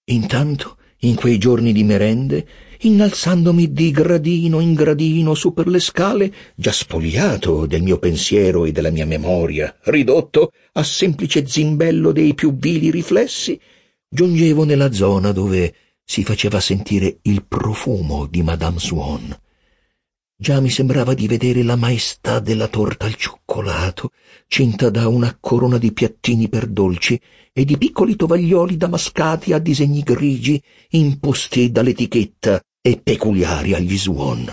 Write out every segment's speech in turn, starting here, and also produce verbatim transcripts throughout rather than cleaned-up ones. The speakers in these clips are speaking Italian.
Intanto, in quei giorni di merende, innalzandomi di gradino in gradino su per le scale, già spogliato del mio pensiero e della mia memoria, ridotto a semplice zimbello dei più vili riflessi, giungevo nella zona dove si faceva sentire il profumo di Madame Swann. Già mi sembrava di vedere la maestà della torta al cioccolato, cinta da una corona di piattini per dolci e di piccoli tovaglioli damascati a disegni grigi imposti dall'etichetta e peculiari agli Swann.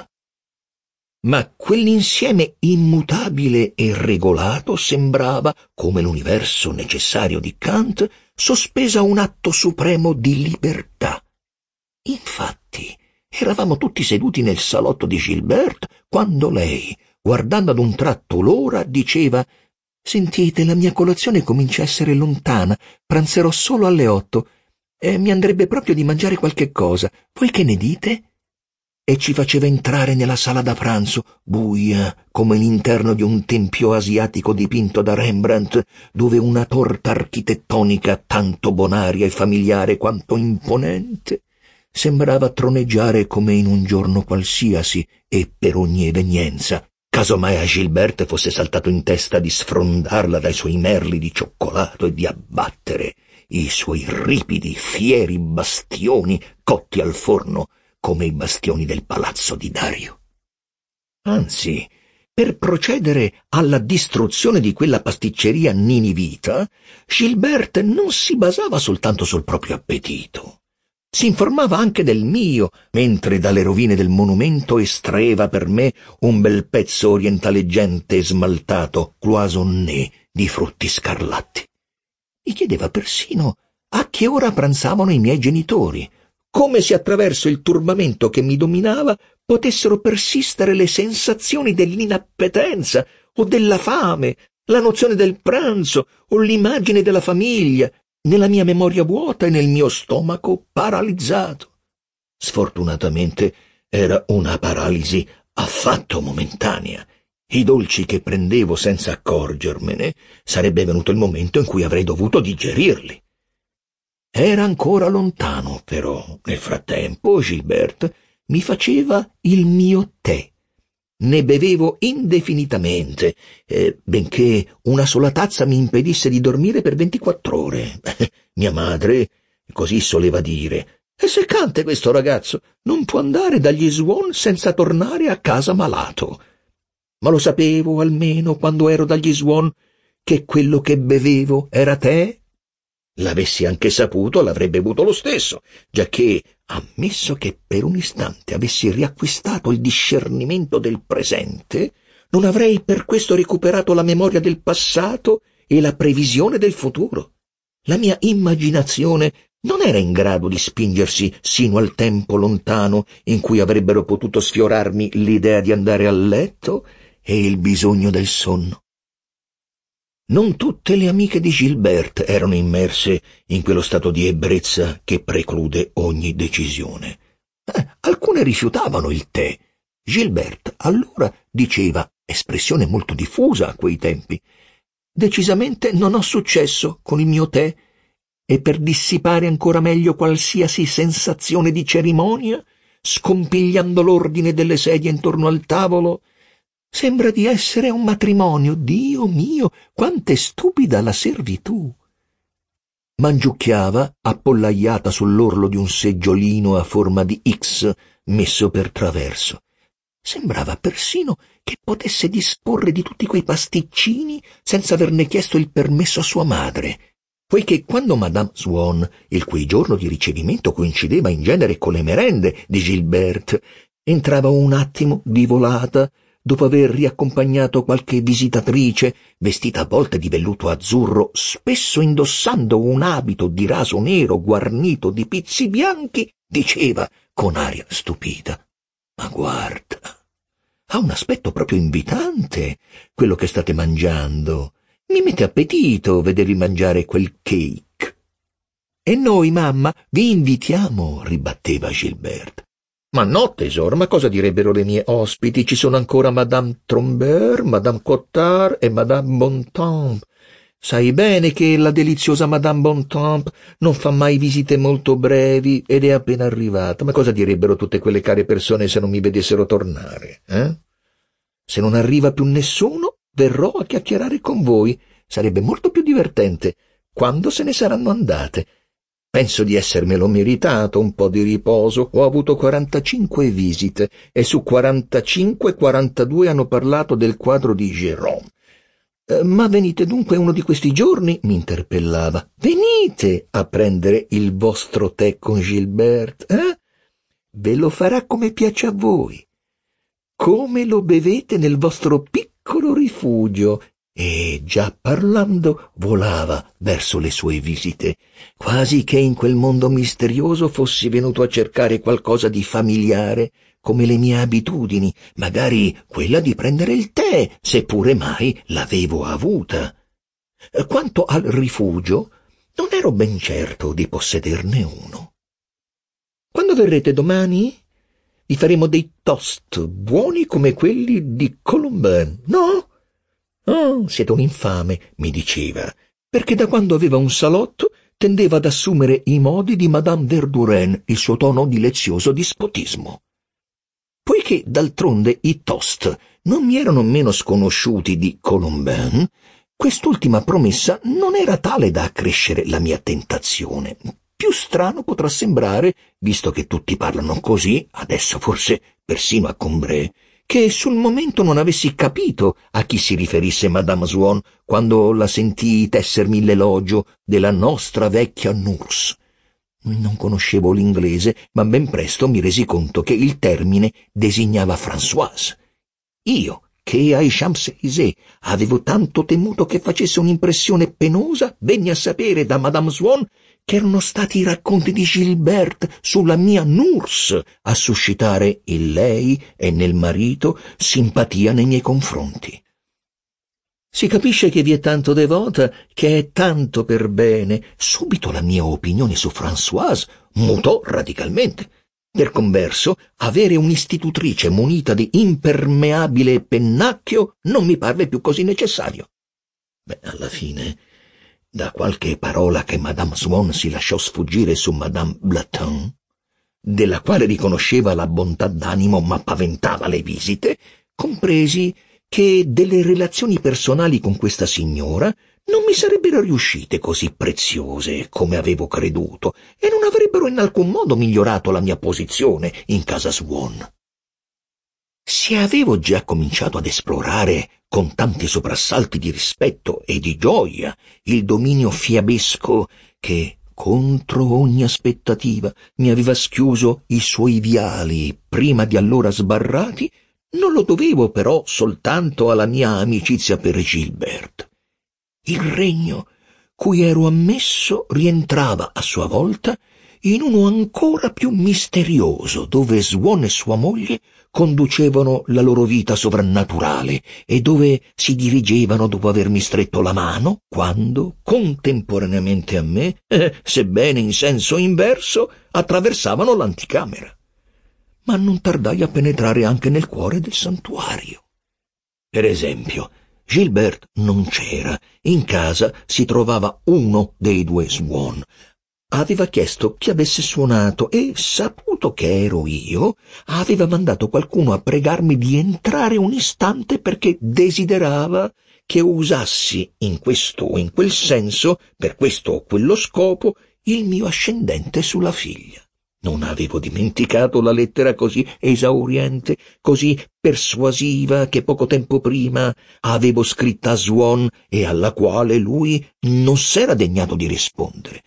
Ma quell'insieme immutabile e regolato sembrava, come l'universo necessario di Kant, sospesa a un atto supremo di libertà. Infatti, eravamo tutti seduti nel salotto di Gilberte quando lei, guardando ad un tratto l'ora, diceva: «Sentite, la mia colazione comincia a essere lontana, pranzerò solo alle otto e mi andrebbe proprio di mangiare qualche cosa. Voi che ne dite?» E ci faceva entrare nella sala da pranzo, buia come l'interno di un tempio asiatico dipinto da Rembrandt, dove una torta architettonica tanto bonaria e familiare quanto imponente sembrava troneggiare come in un giorno qualsiasi e per ogni evenienza, casomai a Gilberte fosse saltato in testa di sfrondarla dai suoi merli di cioccolato e di abbattere i suoi ripidi, fieri bastioni cotti al forno come i bastioni del palazzo di Dario. Anzi, per procedere alla distruzione di quella pasticceria ninivita, Gilberte non si basava soltanto sul proprio appetito. Si informava anche del mio, mentre dalle rovine del monumento estraeva per me un bel pezzo orientaleggiante e smaltato, cloisonné, di frutti scarlatti. Mi chiedeva persino a che ora pranzavano i miei genitori, come se attraverso il turbamento che mi dominava potessero persistere le sensazioni dell'inappetenza o della fame, la nozione del pranzo o l'immagine della famiglia, nella mia memoria vuota e nel mio stomaco paralizzato. Sfortunatamente era una paralisi affatto momentanea. I dolci che prendevo senza accorgermene, sarebbe venuto il momento in cui avrei dovuto digerirli. Era ancora lontano, però, nel frattempo, Gilberte mi faceva il mio tè. Ne bevevo indefinitamente, eh, benché una sola tazza mi impedisse di dormire per ventiquattro ore. Mia madre così soleva dire: «È seccante questo ragazzo, non può andare dagli Swann senza tornare a casa malato». Ma lo sapevo, almeno, quando ero dagli Swann, che quello che bevevo era tè? L'avessi anche saputo, l'avrei bevuto lo stesso, giacché, ammesso che per un istante avessi riacquistato il discernimento del presente, non avrei per questo recuperato la memoria del passato e la previsione del futuro. La mia immaginazione non era in grado di spingersi sino al tempo lontano in cui avrebbero potuto sfiorarmi l'idea di andare a letto e il bisogno del sonno. Non tutte le amiche di Gilberte erano immerse in quello stato di ebbrezza che preclude ogni decisione. Eh, alcune rifiutavano il tè. Gilberte allora diceva, espressione molto diffusa a quei tempi: «Decisamente non ho successo con il mio tè, e per dissipare ancora meglio qualsiasi sensazione di cerimonia, scompigliando l'ordine delle sedie intorno al tavolo, sembra di essere un matrimonio. Dio mio, quant'è stupida la servitù!» Mangiucchiava, appollaiata sull'orlo di un seggiolino a forma di X messo per traverso. Sembrava persino che potesse disporre di tutti quei pasticcini senza averne chiesto il permesso a sua madre, poiché quando Madame Swann, il cui giorno di ricevimento coincideva in genere con le merende di Gilberte, entrava un attimo di volata, dopo aver riaccompagnato qualche visitatrice, vestita a volte di velluto azzurro, spesso indossando un abito di raso nero guarnito di pizzi bianchi, diceva con aria stupita: «Ma guarda, ha un aspetto proprio invitante quello che state mangiando. Mi mette appetito vedervi mangiare quel cake». «E noi, mamma, vi invitiamo», ribatteva Gilberte. «Ma no, tesoro, ma cosa direbbero le mie ospiti? Ci sono ancora Madame Trombert, Madame Cottard e Madame Bontemps. Sai bene che la deliziosa Madame Bontemps non fa mai visite molto brevi ed è appena arrivata. Ma cosa direbbero tutte quelle care persone se non mi vedessero tornare, eh? Se non arriva più nessuno, verrò a chiacchierare con voi. Sarebbe molto più divertente quando se ne saranno andate. Penso di essermelo meritato un po' di riposo. Ho avuto quarantacinque visite e su quarantacinque, quarantadue hanno parlato del quadro di Gérôme. Eh, ma venite dunque uno di questi giorni, mi interpellava. Venite a prendere il vostro tè con Gilberte, eh? Ve lo farà come piace a voi, come lo bevete nel vostro piccolo rifugio. E già parlando volava verso le sue visite, quasi che in quel mondo misterioso fossi venuto a cercare qualcosa di familiare, come le mie abitudini, magari quella di prendere il tè, seppure mai l'avevo avuta. Quanto al rifugio, non ero ben certo di possederne uno. Quando verrete domani, vi faremo dei toast buoni come quelli di Colombin, no? Oh, siete un infame, mi diceva, perché da quando aveva un salotto tendeva ad assumere i modi di Madame Verdurin, il suo tono di lezioso dispotismo. Poiché d'altronde i toast non mi erano meno sconosciuti di Colombin, quest'ultima promessa non era tale da accrescere la mia tentazione. Più strano potrà sembrare, visto che tutti parlano così, adesso forse persino a Combray, che sul momento non avessi capito a chi si riferisse Madame Swann quando la sentii tessermi l'elogio della nostra vecchia nurse. Non conoscevo l'inglese, ma ben presto mi resi conto che il termine designava Françoise. Io, che ai Champs-Élysées avevo tanto temuto che facesse un'impressione penosa, venni a sapere da Madame Swann che erano stati i racconti di Gilberte sulla mia nurse a suscitare in lei e nel marito simpatia nei miei confronti. Si capisce che vi è tanto devota, che è tanto per bene. Subito la mia opinione su Françoise mutò radicalmente. Per converso, avere un'istitutrice munita di impermeabile pennacchio non mi parve più così necessario. Beh, alla fine, da qualche parola che Madame Swann si lasciò sfuggire su Madame Blatin, della quale riconosceva la bontà d'animo ma paventava le visite, compresi che delle relazioni personali con questa signora non mi sarebbero riuscite così preziose come avevo creduto e non avrebbero in alcun modo migliorato la mia posizione in casa Swann. Se avevo già cominciato ad esplorare con tanti soprassalti di rispetto e di gioia il dominio fiabesco che, contro ogni aspettativa, mi aveva schiuso i suoi viali prima di allora sbarrati, non lo dovevo però soltanto alla mia amicizia per Gilberte. Il regno cui ero ammesso rientrava a sua volta in uno ancora più misterioso, dove Swann e sua moglie conducevano la loro vita sovrannaturale e dove si dirigevano dopo avermi stretto la mano quando, contemporaneamente a me, eh, sebbene in senso inverso, attraversavano l'anticamera. Ma non tardai a penetrare anche nel cuore del santuario. Per esempio, Gilberte non c'era. In casa si trovava uno dei due Swann. Aveva chiesto chi avesse suonato e, saputo che ero io, aveva mandato qualcuno a pregarmi di entrare un istante perché desiderava che usassi in questo o in quel senso, per questo o quello scopo, il mio ascendente sulla figlia. Non avevo dimenticato la lettera così esauriente, così persuasiva che poco tempo prima avevo scritta a Swann e alla quale lui non s'era degnato di rispondere.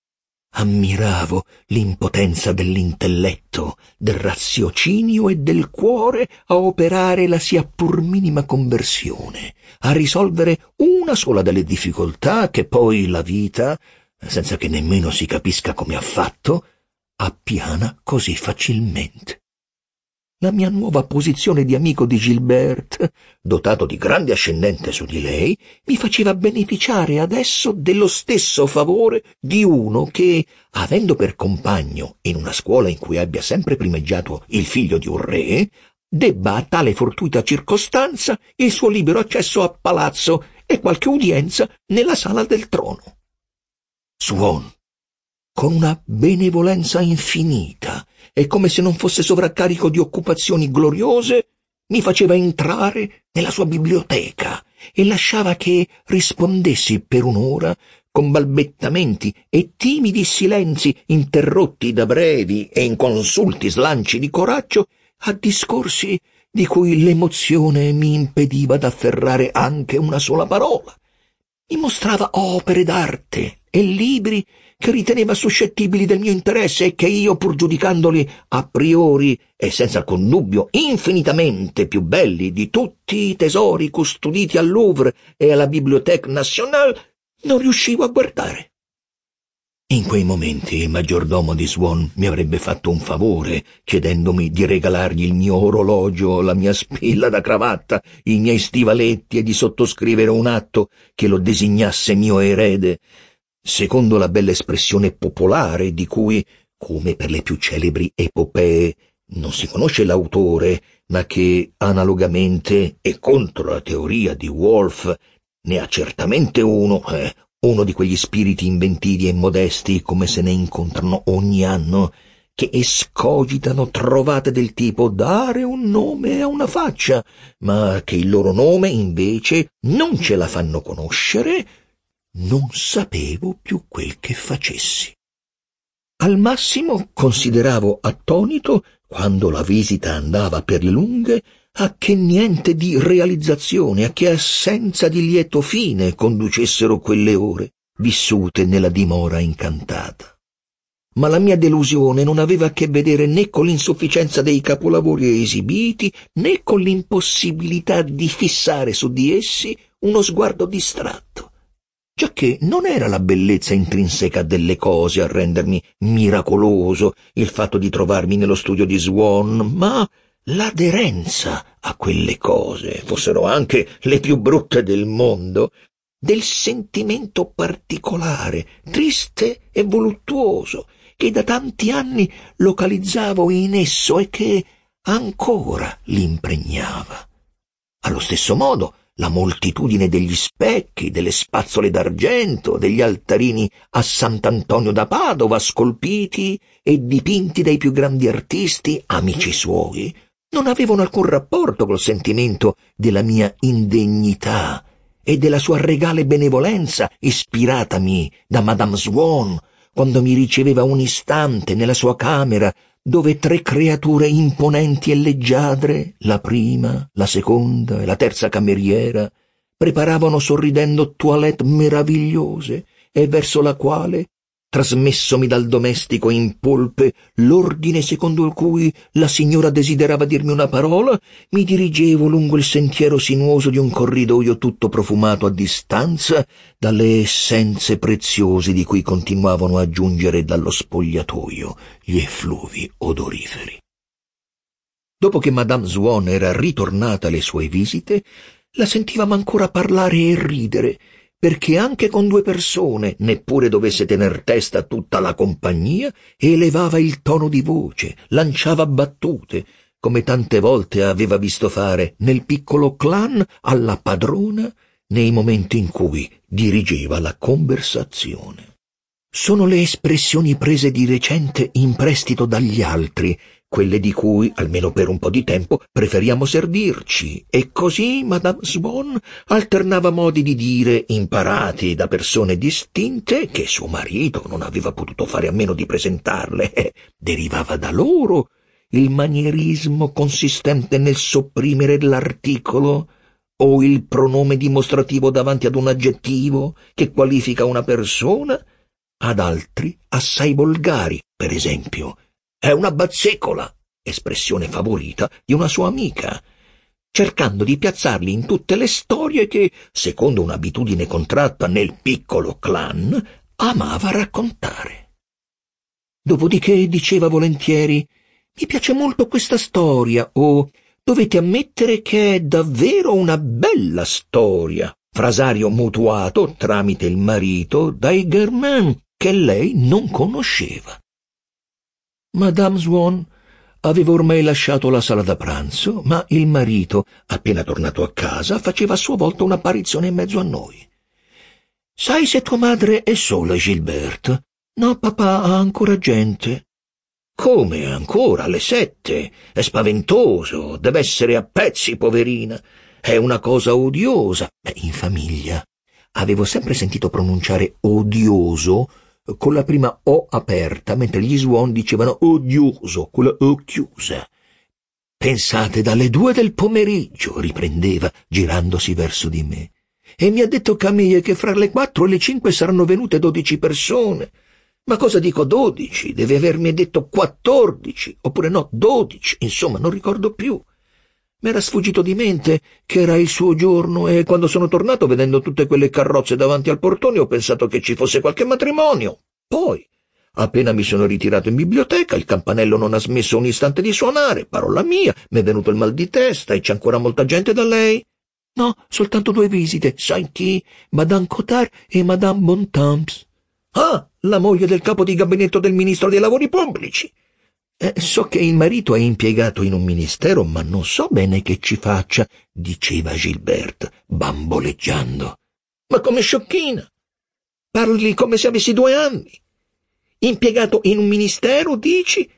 Ammiravo l'impotenza dell'intelletto, del raziocinio e del cuore a operare la sia pur minima conversione, a risolvere una sola delle difficoltà che poi la vita, senza che nemmeno si capisca come ha fatto, appiana così facilmente. La mia nuova posizione di amico di Gilberte, dotato di grande ascendente su di lei, mi faceva beneficiare adesso dello stesso favore di uno che, avendo per compagno in una scuola in cui abbia sempre primeggiato il figlio di un re, debba a tale fortuita circostanza il suo libero accesso a palazzo e qualche udienza nella sala del trono. Swan, con una benevolenza infinita e come se non fosse sovraccarico di occupazioni gloriose, mi faceva entrare nella sua biblioteca e lasciava che rispondessi per un'ora con balbettamenti e timidi silenzi interrotti da brevi e inconsulti slanci di coraggio a discorsi di cui l'emozione mi impediva d'afferrare anche una sola parola. Mi mostrava opere d'arte e libri che riteneva suscettibili del mio interesse e che io, pur giudicandoli a priori e senza alcun dubbio infinitamente più belli di tutti i tesori custoditi al Louvre e alla Bibliothèque Nationale, non riuscivo a guardare. In quei momenti il maggiordomo di Swan mi avrebbe fatto un favore, chiedendomi di regalargli il mio orologio, la mia spilla da cravatta, i miei stivaletti e di sottoscrivere un atto che lo designasse mio erede, secondo la bella espressione popolare di cui, come per le più celebri epopee, non si conosce l'autore, ma che, analogamente e contro la teoria di Wolff, ne ha certamente uno, eh, uno di quegli spiriti inventivi e modesti come se ne incontrano ogni anno, che escogitano trovate del tipo dare un nome a una faccia, ma che il loro nome, invece, non ce la fanno conoscere. Non sapevo più quel che facessi. Al massimo consideravo attonito, quando la visita andava per le lunghe, a che niente di realizzazione, a che assenza di lieto fine conducessero quelle ore vissute nella dimora incantata. Ma la mia delusione non aveva a che vedere né con l'insufficienza dei capolavori esibiti, né con l'impossibilità di fissare su di essi uno sguardo distratto, giacché non era la bellezza intrinseca delle cose a rendermi miracoloso il fatto di trovarmi nello studio di Swan, ma l'aderenza a quelle cose, fossero anche le più brutte del mondo, del sentimento particolare, triste e voluttuoso, che da tanti anni localizzavo in esso e che ancora l'impregnava. Allo stesso modo, la moltitudine degli specchi, delle spazzole d'argento, degli altarini a Sant'Antonio da Padova, scolpiti e dipinti dai più grandi artisti, amici suoi, non avevano alcun rapporto col sentimento della mia indegnità e della sua regale benevolenza ispiratami da Madame Swan, quando mi riceveva un istante nella sua camera, dove tre creature imponenti e leggiadre, la prima, la seconda e la terza cameriera, preparavano sorridendo toilette meravigliose e verso la quale, trasmessomi dal domestico in polpe l'ordine secondo il cui la signora desiderava dirmi una parola, mi dirigevo lungo il sentiero sinuoso di un corridoio tutto profumato a distanza dalle essenze preziose di cui continuavano a giungere dallo spogliatoio gli effluvi odoriferi. Dopo che Madame Swan era ritornata alle sue visite, la sentivamo ancora parlare e ridere, perché anche con due persone, neppure dovesse tener testa tutta la compagnia, elevava il tono di voce, lanciava battute, come tante volte aveva visto fare nel piccolo clan alla padrona nei momenti in cui dirigeva la conversazione. Sono le espressioni prese di recente in prestito dagli altri, quelle di cui, almeno per un po' di tempo, preferiamo servirci, e così Madame Swan alternava modi di dire imparati da persone distinte, che suo marito non aveva potuto fare a meno di presentarle, e derivava da loro il manierismo consistente nel sopprimere l'articolo o il pronome dimostrativo davanti ad un aggettivo che qualifica una persona, ad altri assai volgari, per esempio «è una bazzecola», espressione favorita di una sua amica, cercando di piazzarli in tutte le storie che, secondo un'abitudine contratta nel piccolo clan, amava raccontare. Dopodiché diceva volentieri «mi piace molto questa storia» o «dovete ammettere che è davvero una bella storia», frasario mutuato tramite il marito dai Germain che lei non conosceva. Madame Swan Avevo ormai lasciato la sala da pranzo, ma il marito, appena tornato a casa, faceva a sua volta un'apparizione in mezzo a noi. «Sai se tua madre è sola, Gilbert?» «No, papà, ha ancora gente». «Come ancora? Alle sette? È spaventoso, deve essere a pezzi, poverina. È una cosa odiosa». Beh, in famiglia avevo sempre sentito pronunciare odioso con la prima O aperta, mentre gli Swan dicevano odioso con la O chiusa. «Pensate, dalle due del pomeriggio», riprendeva, girandosi verso di me. «E mi ha detto Camille che fra le quattro e le cinque saranno venute dodici persone. Ma cosa dico dodici? Deve avermi detto quattordici, oppure no, dodici, insomma, non ricordo più. M'era sfuggito di mente che era il suo giorno e quando sono tornato, vedendo tutte quelle carrozze davanti al portone, ho pensato che ci fosse qualche matrimonio. Poi, appena mi sono ritirato in biblioteca, il campanello non ha smesso un istante di suonare, parola mia, m'è venuto il mal di testa e c'è ancora molta gente da lei». «No, soltanto due visite, sai chi? Madame Cotard e Madame Bontemps». «Ah, la moglie del capo di gabinetto del ministro dei lavori pubblici». Eh, «So che il marito è impiegato in un ministero, ma non so bene che ci faccia», diceva Gilbert, bamboleggiando. «Ma come sciocchina! Parli come se avessi due anni. Impiegato in un ministero, dici?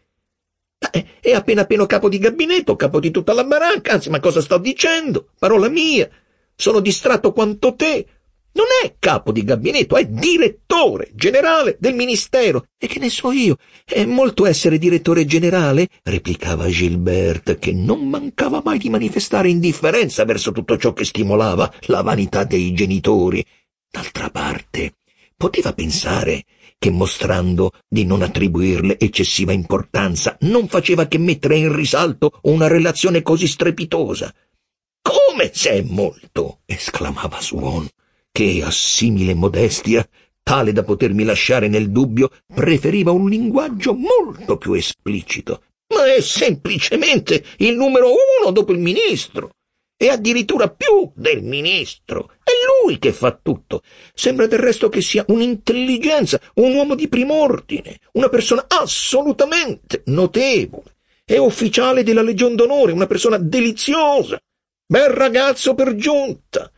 Eh, è appena appena capo di gabinetto, capo di tutta la baracca, anzi, ma cosa sto dicendo? Parola mia, sono distratto quanto te. Non è capo di gabinetto, è direttore generale del ministero. E che ne so io? È molto essere direttore generale?» replicava Gilbert, che non mancava mai di manifestare indifferenza verso tutto ciò che stimolava la vanità dei genitori. D'altra parte, poteva pensare che, mostrando di non attribuirle eccessiva importanza, non faceva che mettere in risalto una relazione così strepitosa. «Come se è molto!» esclamava Swan, che, a simile modestia, tale da potermi lasciare nel dubbio, preferiva un linguaggio molto più esplicito. «Ma è semplicemente il numero uno dopo il ministro, e addirittura più del ministro. È lui che fa tutto. Sembra del resto che sia un'intelligenza, un uomo di prim'ordine, una persona assolutamente notevole. È ufficiale della Legion d'Onore, una persona deliziosa. Bel ragazzo per giunta.